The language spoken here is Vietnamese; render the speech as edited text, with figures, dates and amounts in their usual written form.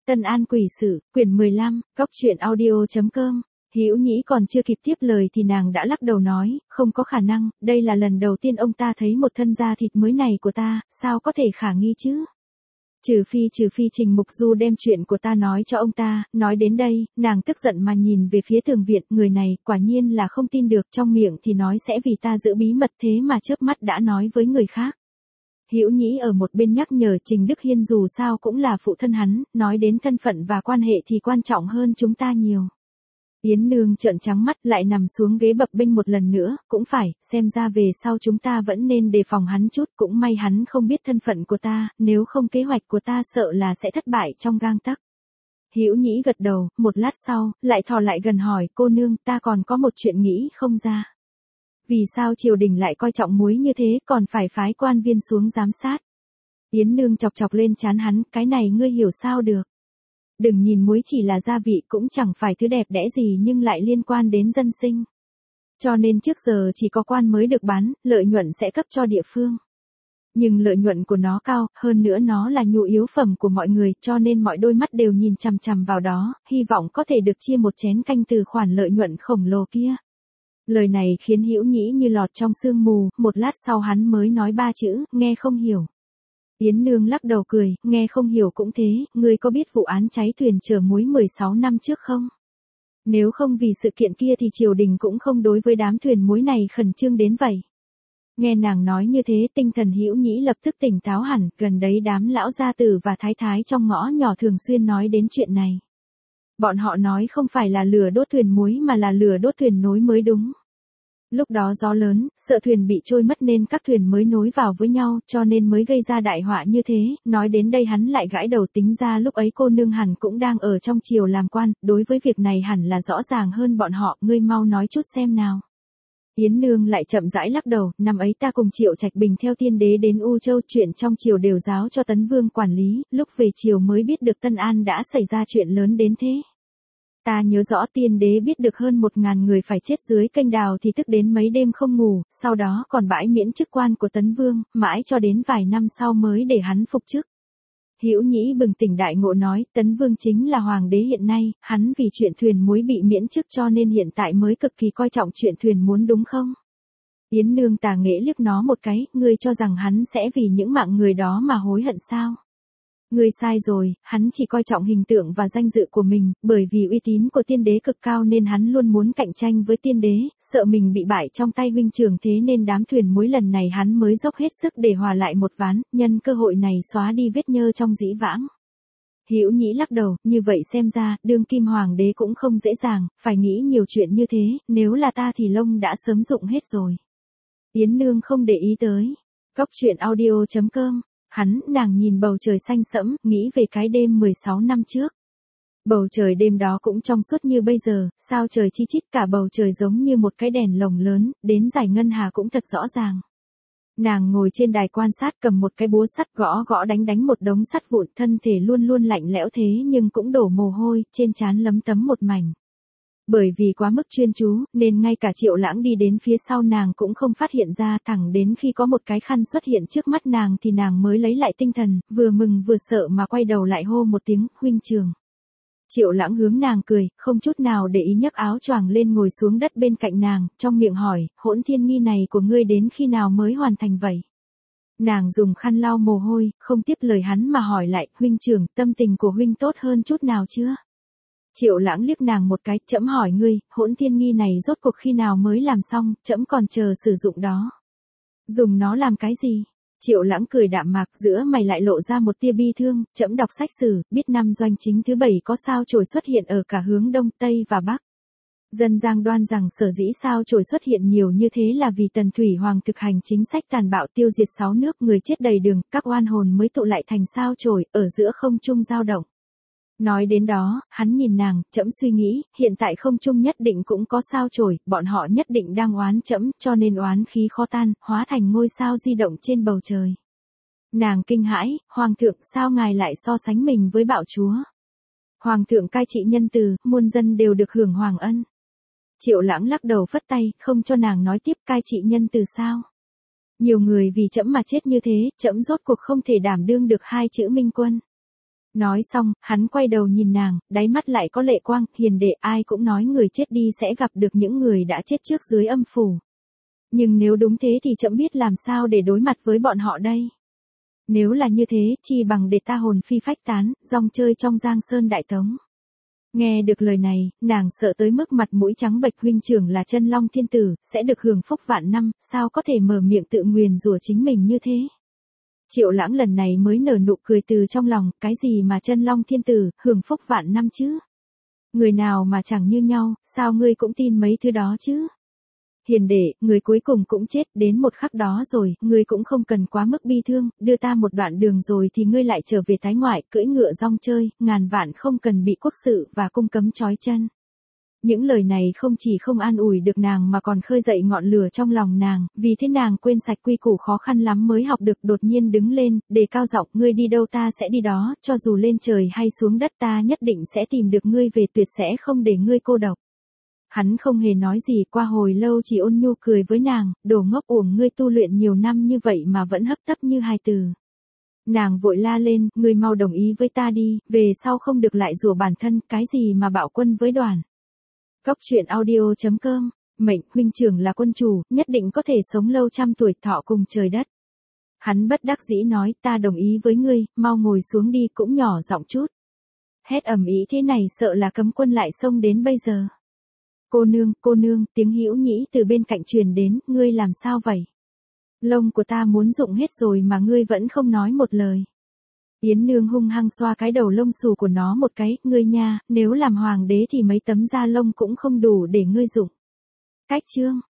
Tân An quỷ sự, quyển 15, góc truyện audio.com. Hữu Nhĩ còn chưa kịp tiếp lời thì nàng đã lắc đầu nói, không có khả năng, đây là lần đầu tiên ông ta thấy một thân da thịt mới này của ta, sao có thể khả nghi chứ? Trừ phi Trình Mục Du đem chuyện của ta nói cho ông ta. Nói đến đây, nàng tức giận mà nhìn về phía Tường Viện, người này quả nhiên là không tin được, trong miệng thì nói sẽ vì ta giữ bí mật, thế mà chớp mắt đã nói với người khác. Hữu Nhĩ ở một bên nhắc nhở Trình Đức Hiên dù sao cũng là phụ thân hắn, nói đến thân phận và quan hệ thì quan trọng hơn chúng ta nhiều. Yến Nương trợn trắng mắt lại nằm xuống ghế bập bênh một lần nữa, cũng phải, xem ra về sau chúng ta vẫn nên đề phòng hắn chút, cũng may hắn không biết thân phận của ta, nếu không kế hoạch của ta sợ là sẽ thất bại trong gang tấc. Hữu Nhĩ gật đầu, một lát sau, lại thò lại gần hỏi, cô nương, ta còn có một chuyện nghĩ không ra. Vì sao triều đình lại coi trọng muối như thế, còn phải phái quan viên xuống giám sát? Yến Nương chọc chọc lên trán hắn, cái này ngươi hiểu sao được? Đừng nhìn muối chỉ là gia vị, cũng chẳng phải thứ đẹp đẽ gì nhưng lại liên quan đến dân sinh. Cho nên trước giờ chỉ có quan mới được bán, lợi nhuận sẽ cấp cho địa phương. Nhưng lợi nhuận của nó cao, hơn nữa nó là nhu yếu phẩm của mọi người, cho nên mọi đôi mắt đều nhìn chằm chằm vào đó, hy vọng có thể được chia một chén canh từ khoản lợi nhuận khổng lồ kia. Lời này khiến Hữu Nhĩ như lọt trong sương mù, một lát sau hắn mới nói ba chữ, nghe không hiểu. Yến Nương lắc đầu cười, nghe không hiểu cũng thế, ngươi có biết vụ án cháy thuyền chở muối 16 năm trước không? Nếu không vì sự kiện kia thì triều đình cũng không đối với đám thuyền muối này khẩn trương đến vậy. Nghe nàng nói như thế, tinh thần Hữu Nhĩ lập tức tỉnh táo hẳn, gần đấy đám lão gia tử và thái thái trong ngõ nhỏ thường xuyên nói đến chuyện này. Bọn họ nói không phải là lửa đốt thuyền muối mà là lửa đốt thuyền nối mới đúng. Lúc đó gió lớn, sợ thuyền bị trôi mất nên các thuyền mới nối vào với nhau, cho nên mới gây ra đại họa như thế. Nói đến đây hắn lại gãi đầu, tính ra lúc ấy cô nương hẳn cũng đang ở trong triều làm quan, đối với việc này hẳn là rõ ràng hơn bọn họ, ngươi mau nói chút xem nào. Yến Nương lại chậm rãi lắc đầu, năm ấy ta cùng Triệu Trạch Bình theo Tiên Đế đến U Châu, chuyện trong triều đều giáo cho Tấn Vương quản lý, lúc về triều mới biết được Tân An đã xảy ra chuyện lớn đến thế. Ta nhớ rõ Tiên Đế biết được hơn 1000 người phải chết dưới kênh đào thì tức đến mấy đêm không ngủ, sau đó còn bãi miễn chức quan của Tấn Vương, mãi cho đến vài năm sau mới để hắn phục chức. Hữu Nhĩ bừng tỉnh đại ngộ nói, Tấn Vương chính là hoàng đế hiện nay, hắn vì chuyện thuyền muối bị miễn chức cho nên hiện tại mới cực kỳ coi trọng chuyện thuyền muốn đúng không? Yến Nương tà nghệ liếc nó một cái, ngươi cho rằng hắn sẽ vì những mạng người đó mà hối hận sao? Ngươi sai rồi, hắn chỉ coi trọng hình tượng và danh dự của mình, bởi vì uy tín của Tiên Đế cực cao nên hắn luôn muốn cạnh tranh với Tiên Đế, sợ mình bị bại trong tay huynh trưởng, thế nên đám thuyền muối lần này hắn mới dốc hết sức để hòa lại một ván, nhân cơ hội này xóa đi vết nhơ trong dĩ vãng. Hữu Nhĩ lắc đầu, như vậy xem ra, đương kim hoàng đế cũng không dễ dàng, phải nghĩ nhiều chuyện như thế, nếu là ta thì lông đã sớm rụng hết rồi. Yến Nương không để ý tới. Góc truyện audio.com. Nàng nhìn bầu trời xanh sẫm, nghĩ về cái đêm 16 năm trước. Bầu trời đêm đó cũng trong suốt như bây giờ, sao trời chi chít, cả bầu trời giống như một cái đèn lồng lớn, đến dải ngân hà cũng thật rõ ràng. Nàng ngồi trên đài quan sát cầm một cái búa sắt gõ gõ đánh một đống sắt vụn, thân thể luôn luôn lạnh lẽo thế nhưng cũng đổ mồ hôi, trên trán lấm tấm một mảnh. Bởi vì quá mức chuyên chú, nên ngay cả Triệu Lãng đi đến phía sau nàng cũng không phát hiện ra, thẳng đến khi có một cái khăn xuất hiện trước mắt nàng thì nàng mới lấy lại tinh thần, vừa mừng vừa sợ mà quay đầu lại hô một tiếng, huynh trưởng. Triệu Lãng hướng nàng cười, không chút nào để ý nhấc áo choàng lên ngồi xuống đất bên cạnh nàng, trong miệng hỏi, hỗn thiên nghi này của ngươi đến khi nào mới hoàn thành vậy? Nàng dùng khăn lau mồ hôi, không tiếp lời hắn mà hỏi lại, huynh trưởng, tâm tình của huynh tốt hơn chút nào chưa? Triệu Lãng liếc nàng một cái, trẫm hỏi ngươi, hỗn thiên nghi này rốt cuộc khi nào mới làm xong, trẫm còn chờ sử dụng đó. Dùng nó làm cái gì? Triệu Lãng cười đạm mạc, giữa mày lại lộ ra một tia bi thương, trẫm đọc sách sử, biết năm doanh chính thứ 7 có sao chổi xuất hiện ở cả hướng Đông, Tây và Bắc. Dân gian đoan rằng sở dĩ sao chổi xuất hiện nhiều như thế là vì Tần Thủy Hoàng thực hành chính sách tàn bạo tiêu diệt 6 nước, người chết đầy đường, các oan hồn mới tụ lại thành sao chổi, ở giữa không trung dao động. Nói đến đó, hắn nhìn nàng, trẫm suy nghĩ, hiện tại không trung nhất định cũng có sao chổi, bọn họ nhất định đang oán trẫm, cho nên oán khí khó tan, hóa thành ngôi sao di động trên bầu trời. Nàng kinh hãi, hoàng thượng, sao ngài lại so sánh mình với bạo chúa? Hoàng thượng cai trị nhân từ, muôn dân đều được hưởng hoàng ân. Triệu Lãng lắc đầu phất tay, không cho nàng nói tiếp, cai trị nhân từ sao? Nhiều người vì trẫm mà chết như thế, trẫm rốt cuộc không thể đảm đương được hai chữ minh quân. Nói xong, hắn quay đầu nhìn nàng, đáy mắt lại có lệ quang, hiền đệ, ai cũng nói người chết đi sẽ gặp được những người đã chết trước dưới âm phủ. Nhưng nếu đúng thế thì trẫm biết làm sao để đối mặt với bọn họ đây. Nếu là như thế, chi bằng để ta hồn phi phách tán, rong chơi trong Giang Sơn Đại Tống. Nghe được lời này, nàng sợ tới mức mặt mũi trắng bệch, huynh trưởng là Chân Long Thiên Tử, sẽ được hưởng phúc vạn năm, sao có thể mở miệng tự nguyền rủa chính mình như thế. Triệu Lãng lần này mới nở nụ cười từ trong lòng, cái gì mà Chân Long Thiên Tử, hưởng phúc vạn năm chứ? Người nào mà chẳng như nhau, sao ngươi cũng tin mấy thứ đó chứ? Hiền đệ, người cuối cùng cũng chết, đến một khắc đó rồi, ngươi cũng không cần quá mức bi thương, đưa ta một đoạn đường rồi thì ngươi lại trở về Thái Ngoại, cưỡi ngựa rong chơi, ngàn vạn không cần bị quốc sự và cung cấm trói chân. Những lời này không chỉ không an ủi được nàng mà còn khơi dậy ngọn lửa trong lòng nàng, vì thế nàng quên sạch quy củ khó khăn lắm mới học được, đột nhiên đứng lên, đề cao giọng, ngươi đi đâu ta sẽ đi đó, cho dù lên trời hay xuống đất ta nhất định sẽ tìm được ngươi về, tuyệt sẽ không để ngươi cô độc. Hắn không hề nói gì, qua hồi lâu chỉ ôn nhu cười với nàng, đồ ngốc, uổng ngươi tu luyện nhiều năm như vậy mà vẫn hấp tấp như hài từ. Nàng vội la lên, ngươi mau đồng ý với ta đi, về sau không được lại rủa bản thân, cái gì mà bạo quân với đoàn. Cốc truyện audio.com, mệnh, huynh trưởng là quân chủ, nhất định có thể sống lâu trăm tuổi, thọ cùng trời đất. Hắn bất đắc dĩ nói, ta đồng ý với ngươi, mau ngồi xuống đi, cũng nhỏ giọng chút. Hét ầm ĩ thế này sợ là cấm quân lại xông đến bây giờ. Cô nương, tiếng hữu nhĩ từ bên cạnh truyền đến, ngươi làm sao vậy? Lông của ta muốn rụng hết rồi mà ngươi vẫn không nói một lời. Yến nương hung hăng xoa cái đầu lông xù của nó một cái, ngươi nha, nếu làm hoàng đế thì mấy tấm da lông cũng không đủ để ngươi dụng. Cách chương.